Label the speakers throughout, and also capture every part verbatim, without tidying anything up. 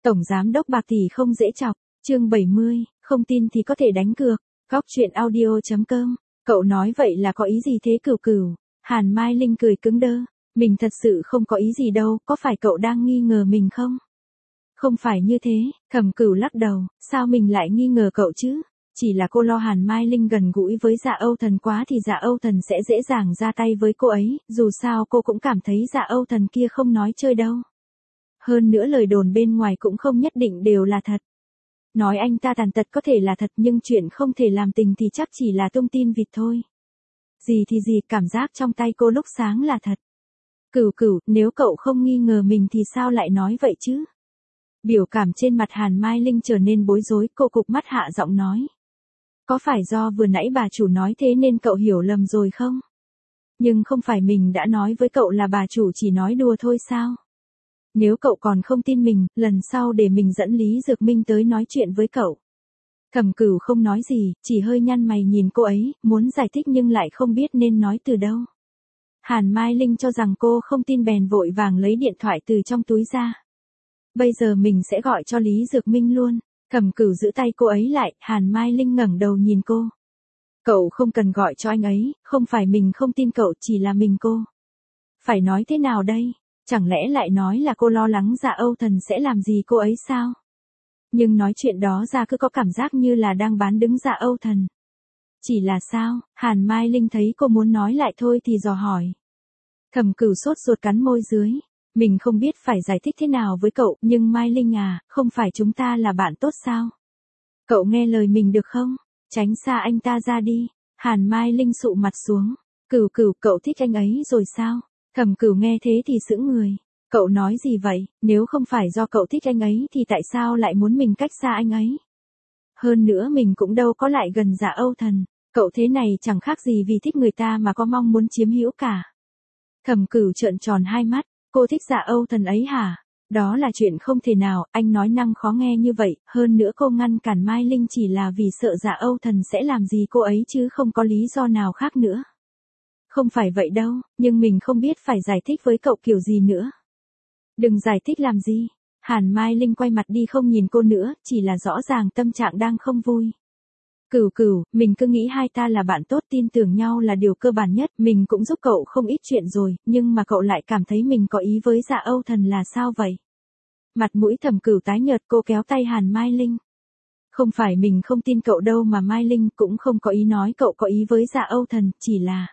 Speaker 1: Tổng giám đốc bạc tỷ không dễ chọc, chương bảy mươi, không tin thì có thể đánh cược, góc chuyện audio chấm com, cậu nói vậy là có ý gì thế Cửu Cửu? Hàn Mai Linh cười cứng đơ, mình thật sự không có ý gì đâu, có phải cậu đang nghi ngờ mình không? Không phải như thế, Thẩm Cửu lắc đầu, sao mình lại nghi ngờ cậu chứ? Chỉ là cô lo Hàn Mai Linh gần gũi với Dạ Âu Thần quá thì Dạ Âu Thần sẽ dễ dàng ra tay với cô ấy, dù sao cô cũng cảm thấy Dạ Âu Thần kia không nói chơi đâu. Hơn nữa lời đồn bên ngoài cũng không nhất định đều là thật. Nói anh ta tàn tật có thể là thật nhưng chuyện không thể làm tình thì chắc chỉ là tung tin vịt thôi. Gì thì gì, cảm giác trong tay cô lúc sáng là thật. Cửu Cửu, nếu cậu không nghi ngờ mình thì sao lại nói vậy chứ? Biểu cảm trên mặt Hàn Mai Linh trở nên bối rối, cô cụp mắt hạ giọng nói. Có phải do vừa nãy bà chủ nói thế nên cậu hiểu lầm rồi không? Nhưng không phải mình đã nói với cậu là bà chủ chỉ nói đùa thôi sao? Nếu cậu còn không tin mình, lần sau để mình dẫn Lý Dược Minh tới nói chuyện với cậu. Thẩm Cửu không nói gì, chỉ hơi nhăn mày nhìn cô ấy, muốn giải thích nhưng lại không biết nên nói từ đâu. Hàn Mai Linh cho rằng cô không tin bèn vội vàng lấy điện thoại từ trong túi ra. Bây giờ mình sẽ gọi cho Lý Dược Minh luôn. Thẩm Cửu giữ tay cô ấy lại, Hàn Mai Linh ngẩng đầu nhìn cô. Cậu không cần gọi cho anh ấy, không phải mình không tin cậu, chỉ là mình cô. Phải nói thế nào đây? Chẳng lẽ lại nói là cô lo lắng Dạ Âu Thần sẽ làm gì cô ấy sao? Nhưng nói chuyện đó ra cứ có cảm giác như là đang bán đứng Dạ Âu Thần. Chỉ là sao? Hàn Mai Linh thấy cô muốn nói lại thôi thì dò hỏi. Thẩm Cửu sốt ruột cắn môi dưới. Mình không biết phải giải thích thế nào với cậu, nhưng Mai Linh à, không phải chúng ta là bạn tốt sao? Cậu nghe lời mình được không? Tránh xa anh ta ra đi. Hàn Mai Linh sụ mặt xuống. Cửu Cửu, cậu thích anh ấy rồi sao? Thẩm Cửu nghe thế thì sững người. Cậu nói gì vậy? Nếu không phải do cậu thích anh ấy thì tại sao lại muốn mình cách xa anh ấy? Hơn nữa mình cũng đâu có lại gần Dạ Âu Thần. Cậu thế này chẳng khác gì vì thích người ta mà có mong muốn chiếm hữu cả. Thẩm Cửu trợn tròn hai mắt. Cô thích Dạ Âu Thần ấy hả? Đó là chuyện không thể nào, anh nói năng khó nghe như vậy, hơn nữa cô ngăn cản Mai Linh chỉ là vì sợ Dạ Âu Thần sẽ làm gì cô ấy chứ không có lý do nào khác nữa. Không phải vậy đâu, nhưng mình không biết phải giải thích với cậu kiểu gì nữa. Đừng giải thích làm gì. Hàn Mai Linh quay mặt đi không nhìn cô nữa, chỉ là rõ ràng tâm trạng đang không vui. Cửu Cửu, mình cứ nghĩ hai ta là bạn tốt, tin tưởng nhau là điều cơ bản nhất, mình cũng giúp cậu không ít chuyện rồi, nhưng mà cậu lại cảm thấy mình có ý với Dạ Âu Thần là sao vậy? Mặt mũi Thẩm Cửu tái nhợt, cô kéo tay Hàn Mai Linh. Không phải mình không tin cậu đâu mà Mai Linh cũng không có ý nói cậu có ý với Dạ Âu Thần, chỉ là...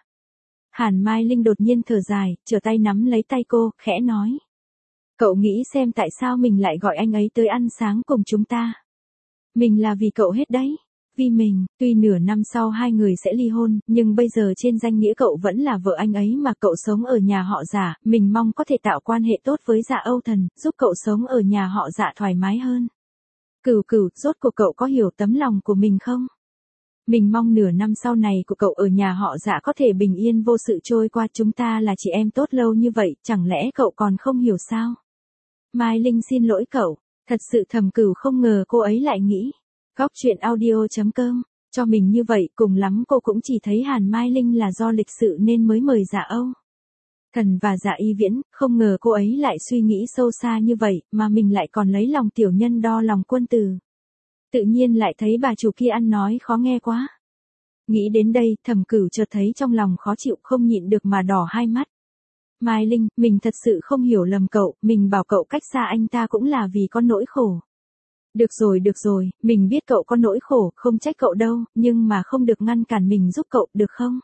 Speaker 1: Hàn Mai Linh đột nhiên thở dài, trở tay nắm lấy tay cô, khẽ nói. Cậu nghĩ xem tại sao mình lại gọi anh ấy tới ăn sáng cùng chúng ta? Mình là vì cậu hết đấy. Vì mình, tuy nửa năm sau hai người sẽ ly hôn, nhưng bây giờ trên danh nghĩa cậu vẫn là vợ anh ấy mà cậu sống ở nhà họ Dạ, mình mong có thể tạo quan hệ tốt với Dạ Âu Thần, giúp cậu sống ở nhà họ Dạ thoải mái hơn. Cửu Cửu, rốt cuộc cậu có hiểu tấm lòng của mình không? Mình mong nửa năm sau này của cậu ở nhà họ Dạ có thể bình yên vô sự trôi qua, chúng ta là chị em tốt lâu như vậy, chẳng lẽ cậu còn không hiểu sao? Mai Linh xin lỗi cậu, thật sự Thẩm Cửu không ngờ cô ấy lại nghĩ. Góc chuyện audio chấm com, cho mình như vậy, cùng lắm cô cũng chỉ thấy Hàn Mai Linh là do lịch sự nên mới mời Dạ Âu Thần và Dạ Y Viễn, không ngờ cô ấy lại suy nghĩ sâu xa như vậy, mà mình lại còn lấy lòng tiểu nhân đo lòng quân tử. Tự nhiên lại thấy bà chủ kia ăn nói khó nghe quá. Nghĩ đến đây, Thẩm Cửu chợt thấy trong lòng khó chịu không nhịn được mà đỏ hai mắt. Mai Linh, mình thật sự không hiểu lầm cậu, mình bảo cậu cách xa anh ta cũng là vì có nỗi khổ. Được rồi được rồi, mình biết cậu có nỗi khổ, không trách cậu đâu, nhưng mà không được ngăn cản mình giúp cậu, được không?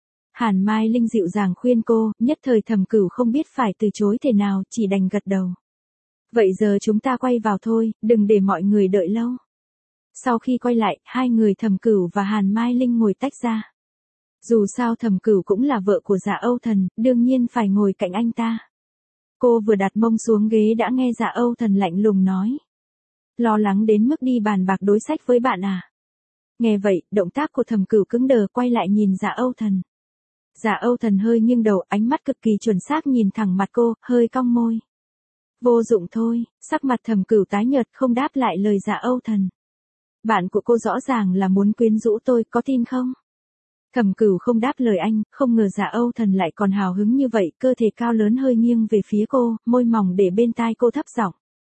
Speaker 1: Hàn Mai Linh dịu dàng khuyên cô, nhất thời Thẩm Cửu không biết phải từ chối thế nào, chỉ đành gật đầu. Vậy giờ chúng ta quay vào thôi, đừng để mọi người đợi lâu. Sau khi quay lại, hai người Thẩm Cửu và Hàn Mai Linh ngồi tách ra. Dù sao Thẩm Cửu cũng là vợ của Dạ Âu Thần, đương nhiên phải ngồi cạnh anh ta. Cô vừa đặt mông xuống ghế đã nghe Dạ Âu Thần lạnh lùng nói. Lo lắng đến mức đi bàn bạc đối sách với bạn à? Nghe vậy, động tác của Thẩm Cửu cứng đờ, quay lại nhìn Dạ Âu Thần. Dạ Âu Thần hơi nghiêng đầu, ánh mắt cực kỳ chuẩn xác nhìn thẳng mặt cô, hơi cong môi. Vô dụng thôi, sắc mặt Thẩm Cửu tái nhợt không đáp lại lời Dạ Âu Thần. Bạn của cô rõ ràng là muốn quyến rũ tôi, có tin không? Thẩm Cửu không đáp lời anh, không ngờ Dạ Âu Thần lại còn hào hứng như vậy, cơ thể cao lớn hơi nghiêng về phía cô, môi mỏng để bên tai cô thấp giọng.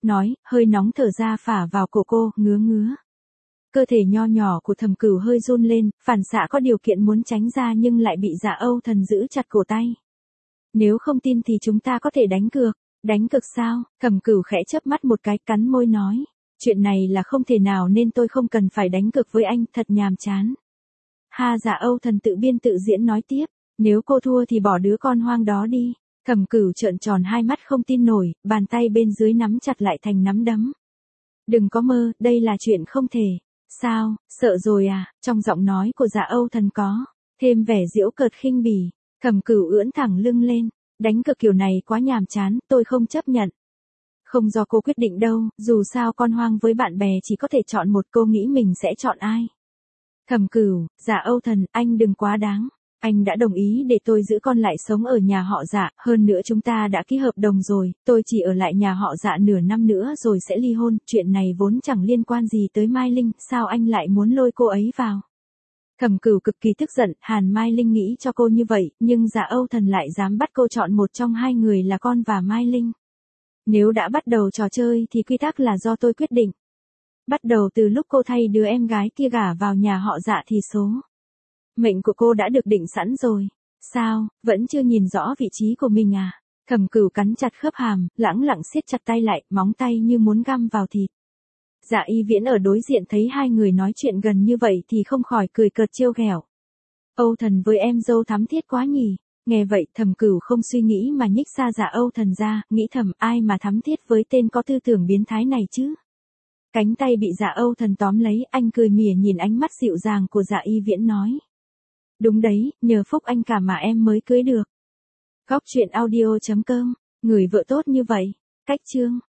Speaker 1: nói, hơi nóng thở ra phả vào cổ cô, ngứa ngứa. Cơ thể nho nhỏ của Thẩm Cửu hơi run lên, phản xạ có điều kiện muốn tránh ra nhưng lại bị Dạ Âu Thần giữ chặt cổ tay. Nếu không tin thì chúng ta có thể đánh cược. Đánh cược sao? Thẩm Cửu khẽ chớp mắt một cái, cắn môi nói. Chuyện này là không thể nào nên tôi không cần phải đánh cược với anh, thật nhàm chán. Ha, Dạ Âu Thần tự biên tự diễn nói tiếp. Nếu cô thua thì bỏ đứa con hoang đó đi. Thẩm Cửu trợn tròn hai mắt không tin nổi, bàn tay bên dưới nắm chặt lại thành nắm đấm. Đừng có mơ, đây là chuyện không thể. Sao, sợ rồi à? Trong giọng nói của Dạ Âu Thần có thêm vẻ giễu cợt khinh bỉ. Thẩm Cửu ưỡn thẳng lưng lên. Đánh cược kiểu này quá nhàm chán, tôi không chấp nhận. Không do cô quyết định đâu, dù sao con hoang với bạn bè chỉ có thể chọn một, cô nghĩ mình sẽ chọn ai? Thẩm Cửu, Dạ Âu Thần, anh đừng quá đáng. Anh đã đồng ý để tôi giữ con lại sống ở nhà họ Dạ, hơn nữa chúng ta đã ký hợp đồng rồi, tôi chỉ ở lại nhà họ Dạ nửa năm nữa rồi sẽ ly hôn, chuyện này vốn chẳng liên quan gì tới Mai Linh, sao anh lại muốn lôi cô ấy vào? Thẩm Cửu cực kỳ tức giận, Hàn Mai Linh nghĩ cho cô như vậy, nhưng Dạ Âu Thần lại dám bắt cô chọn một trong hai người là con và Mai Linh. Nếu đã bắt đầu trò chơi thì quy tắc là do tôi quyết định. Bắt đầu từ lúc cô thay đứa em gái kia gả vào nhà họ Dạ thì số mệnh của cô đã được định sẵn rồi. Sao, vẫn chưa nhìn rõ vị trí của mình à? Thẩm Cửu cắn chặt khớp hàm, lẳng lặng siết chặt tay lại, móng tay như muốn găm vào thịt. Dạ Y Viễn ở đối diện thấy hai người nói chuyện gần như vậy thì không khỏi cười cợt trêu ghẹo. Âu Thần với em dâu thắm thiết quá nhỉ. Nghe vậy Thẩm Cửu không suy nghĩ mà nhích xa Dạ Âu Thần ra, nghĩ thầm ai mà thắm thiết với tên có tư tưởng biến thái này chứ. Cánh tay bị Dạ Âu Thần tóm lấy, anh cười mỉa nhìn ánh mắt dịu dàng của Dạ Y Viễn nói. Đúng đấy, nhờ phúc anh cả mà em mới cưới được. Góc truyện audio chấm com, người vợ tốt như vậy. Cách chương